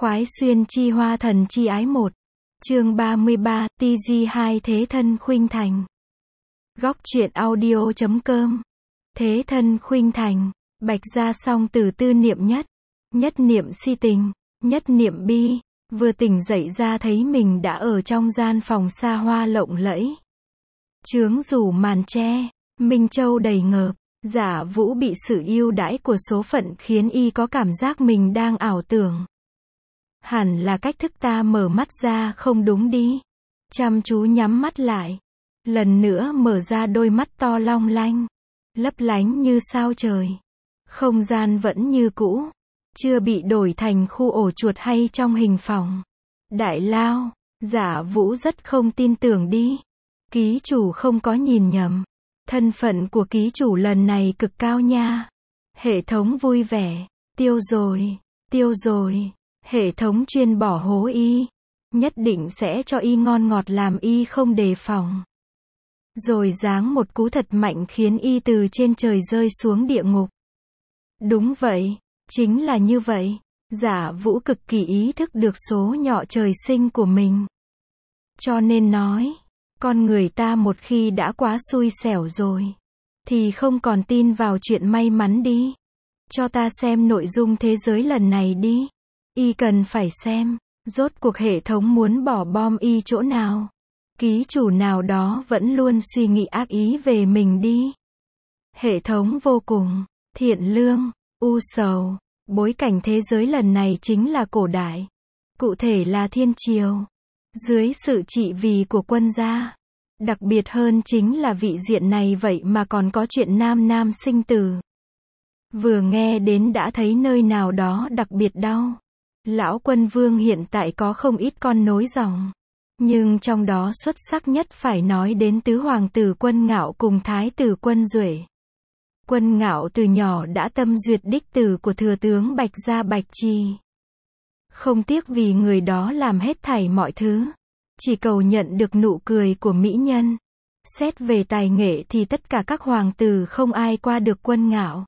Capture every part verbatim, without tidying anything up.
Khoái xuyên chi hoa thần chi ái một. Chương ba mươi ba, Ti Di hai Thế thân khuynh thành. Góc truyện audio chấm com. Thế thân khuynh thành, Bạch Gia song từ tư niệm nhất, nhất niệm si tình, nhất niệm bi, vừa tỉnh dậy ra thấy mình đã ở trong gian phòng xa hoa lộng lẫy. Chướng rủ màn tre, minh châu đầy ngợp, Giả Vũ bị sự yêu đãi của số phận khiến y có cảm giác mình đang ảo tưởng. Hẳn là cách thức ta mở mắt ra không đúng đi. Chăm chú nhắm mắt lại. Lần nữa mở ra đôi mắt to long lanh, lấp lánh như sao trời. Không gian vẫn như cũ, chưa bị đổi thành khu ổ chuột hay trong hình phòng. Đại lao, Giả Vũ rất không tin tưởng đi. Ký chủ không có nhìn nhầm. Thân phận của ký chủ lần này cực cao nha. Hệ thống vui vẻ. Tiêu rồi, tiêu rồi. Hệ thống chuyên bỏ hố y. Nhất định sẽ cho y ngon ngọt làm y không đề phòng. Rồi giáng một cú thật mạnh khiến y từ trên trời rơi xuống địa ngục. Đúng vậy, chính là như vậy. Giả Vũ cực kỳ ý thức được số nhỏ trời sinh của mình. Cho nên nói, con người ta một khi đã quá xui xẻo rồi, thì không còn tin vào chuyện may mắn đi. Cho ta xem nội dung thế giới lần này đi. Y cần phải xem, rốt cuộc hệ thống muốn bỏ bom y chỗ nào. Ký chủ nào đó vẫn luôn suy nghĩ ác ý về mình đi. Hệ thống vô cùng thiện lương, u sầu. Bối cảnh thế giới lần này chính là cổ đại. Cụ thể là thiên triều. Dưới sự trị vì của quân gia. Đặc biệt hơn chính là vị diện này vậy mà còn có chuyện nam nam sinh tử. Vừa nghe đến đã thấy nơi nào đó đặc biệt đau. Lão Quân Vương hiện tại có không ít con nối dòng. Nhưng trong đó xuất sắc nhất phải nói đến tứ hoàng tử Quân Ngạo cùng thái tử Quân Duệ. Quân Ngạo từ nhỏ đã tâm duyệt đích tử của thừa tướng Bạch Gia Bạch Trì. Không tiếc vì người đó làm hết thảy mọi thứ. Chỉ cầu nhận được nụ cười của mỹ nhân. Xét về tài nghệ thì tất cả các hoàng tử không ai qua được Quân Ngạo.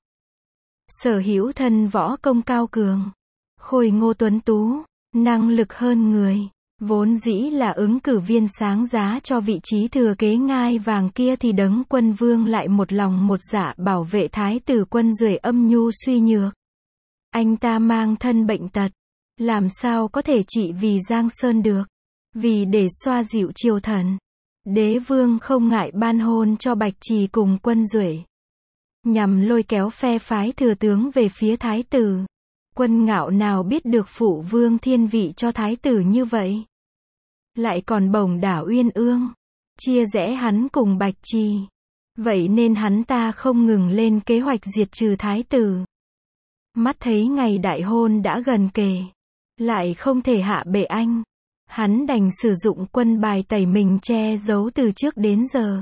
Sở hữu thân võ công cao cường. Khôi ngô tuấn tú, năng lực hơn người, vốn dĩ là ứng cử viên sáng giá cho vị trí thừa kế ngai vàng kia thì Đấng Quân Vương lại một lòng một dạ bảo vệ thái tử Quân Duệ âm nhu suy nhược. Anh ta mang thân bệnh tật, làm sao có thể trị vì Giang Sơn được, vì để xoa dịu triều thần. Đế vương không ngại ban hôn cho Bạch Trì cùng Quân Duệ, nhằm lôi kéo phe phái thừa tướng về phía thái tử. Quân Ngạo nào biết được phụ vương thiên vị cho thái tử như vậy. Lại còn bổng đảo Uyên Ương, chia rẽ hắn cùng Bạch Trì. Vậy nên hắn ta không ngừng lên kế hoạch diệt trừ thái tử. Mắt thấy ngày đại hôn đã gần kề, lại không thể hạ bệ anh. Hắn đành sử dụng quân bài tẩy mình che giấu từ trước đến giờ.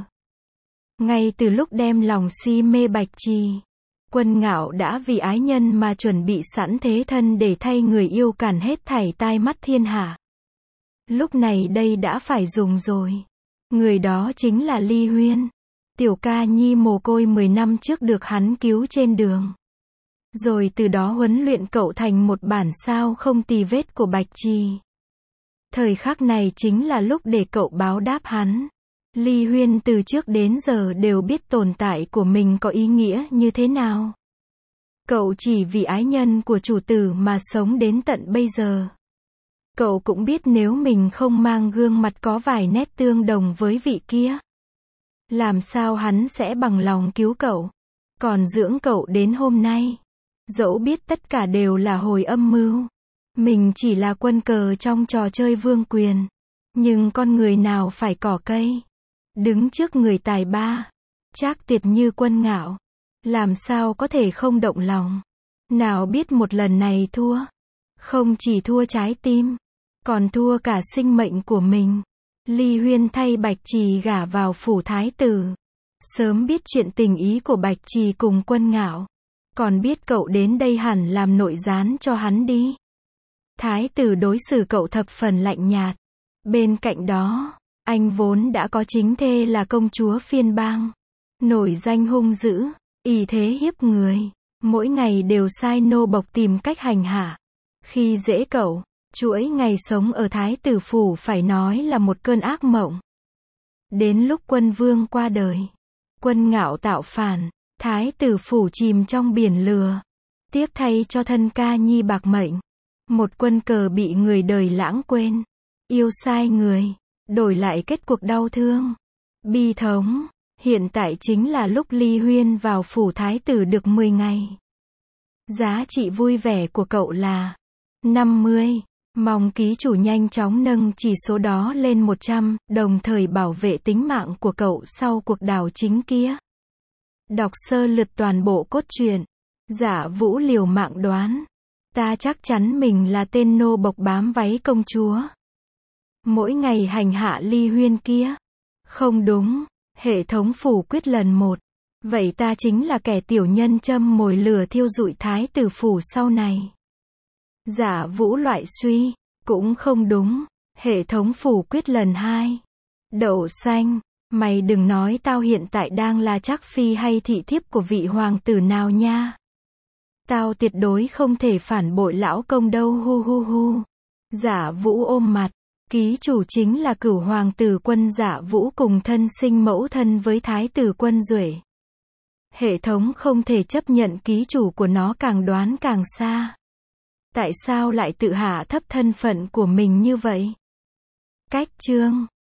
Ngay từ lúc đem lòng si mê Bạch Trì, Quân Ngạo đã vì ái nhân mà chuẩn bị sẵn thế thân để thay người yêu cản hết thảy tai mắt thiên hạ. Lúc này đây đã phải dùng rồi. Người đó chính là Ly Huyên. Tiểu ca nhi mồ côi mười năm trước được hắn cứu trên đường. Rồi từ đó huấn luyện cậu thành một bản sao không tì vết của Bạch Trì. Thời khắc này chính là lúc để cậu báo đáp hắn. Ly Huyên từ trước đến giờ đều biết tồn tại của mình có ý nghĩa như thế nào. Cậu chỉ vì ái nhân của chủ tử mà sống đến tận bây giờ. Cậu cũng biết nếu mình không mang gương mặt có vài nét tương đồng với vị kia, làm sao hắn sẽ bằng lòng cứu cậu, còn dưỡng cậu đến hôm nay. Dẫu biết tất cả đều là hồi âm mưu, mình chỉ là quân cờ trong trò chơi vương quyền. Nhưng con người nào phải cỏ cây, đứng trước người tài ba, trác tuyệt như Quân Ngạo, làm sao có thể không động lòng. Nào biết một lần này thua, không chỉ thua trái tim, còn thua cả sinh mệnh của mình. Ly Huyên thay Bạch Trì gả vào phủ thái tử. Sớm biết chuyện tình ý của Bạch Trì cùng Quân Ngạo, còn biết cậu đến đây hẳn làm nội gián cho hắn đi. Thái tử đối xử cậu thập phần lạnh nhạt. Bên cạnh đó, anh vốn đã có chính thê là công chúa phiên bang, nổi danh hung dữ, ỷ thế hiếp người, mỗi ngày đều sai nô bộc tìm cách hành hạ, khi dễ cậu. Chuỗi ngày sống ở Thái tử phủ phải nói là một cơn ác mộng. Đến lúc quân vương qua đời, quân Ngạo tạo phản, Thái tử phủ chìm trong biển lửa. Tiếc thay cho thân ca nhi bạc mệnh. Một quân cờ bị người đời lãng quên. Yêu sai người, đổi lại kết cuộc đau thương. Bi thống, hiện tại chính là lúc ly huyên vào phủ thái tử được mười ngày. Giá trị vui vẻ của cậu là năm mươi. Mong ký chủ nhanh chóng nâng chỉ số đó lên một trăm, đồng thời bảo vệ tính mạng của cậu sau cuộc đảo chính kia. Đọc sơ lược toàn bộ cốt truyện. Dạ Vũ liều mạng đoán. Ta chắc chắn mình là tên nô bộc bám váy công chúa. Mỗi ngày hành hạ ly huyên kia. Không đúng. Hệ thống phủ quyết lần một. Vậy ta chính là kẻ tiểu nhân châm mồi lửa thiêu rụi thái tử phủ sau này. Dạ Vũ loại suy. Cũng không đúng. Hệ thống phủ quyết lần hai. Đậu xanh. Mày đừng nói tao hiện tại đang là trác phi hay thị thiếp của vị hoàng tử nào nha. Tao tuyệt đối không thể phản bội lão công đâu hu hu hu. Dạ Vũ ôm mặt. Ký chủ chính là cửu hoàng tử quân Dạ Vũ cùng thân sinh mẫu thân với thái tử quân Duệ. Hệ thống không thể chấp nhận ký chủ của nó càng đoán càng xa. Tại sao lại tự hạ thấp thân phận của mình như vậy? Cách chương